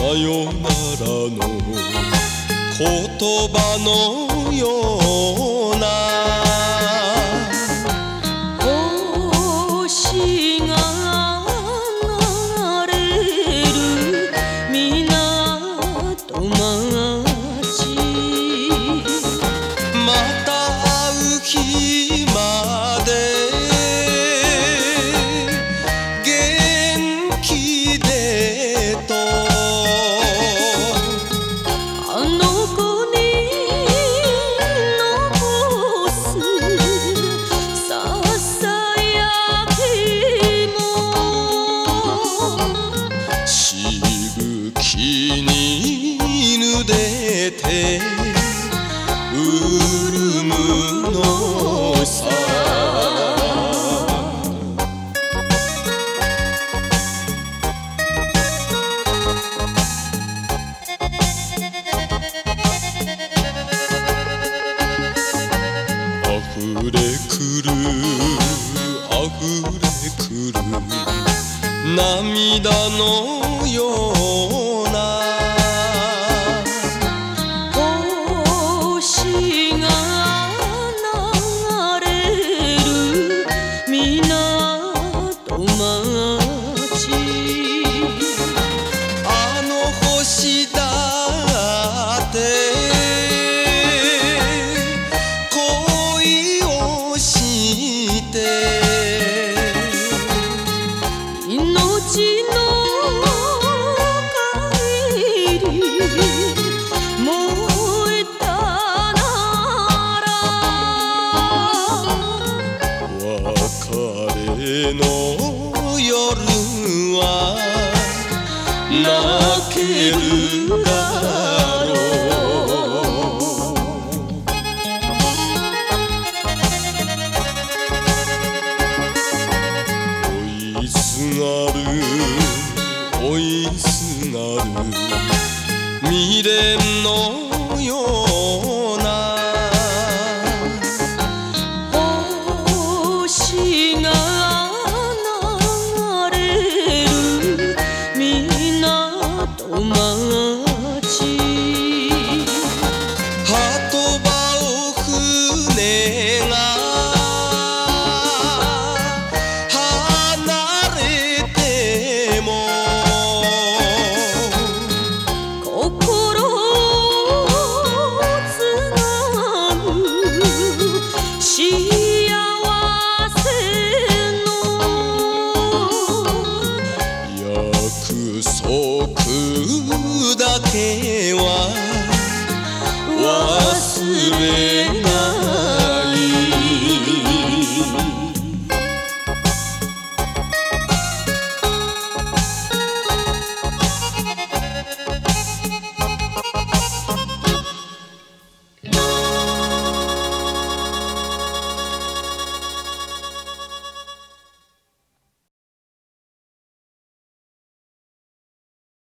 よならの言葉のような星が流れる港町また会う日まで元気でとあの子に残すささやきもしぶきにぬでて潤むのさ溢れくる溢れくる涙のような星が流れる港町あの星だって恋をして命の帰り燃えたなら別れの夜は泣けるだろう追いすがる追いすがる未練のよう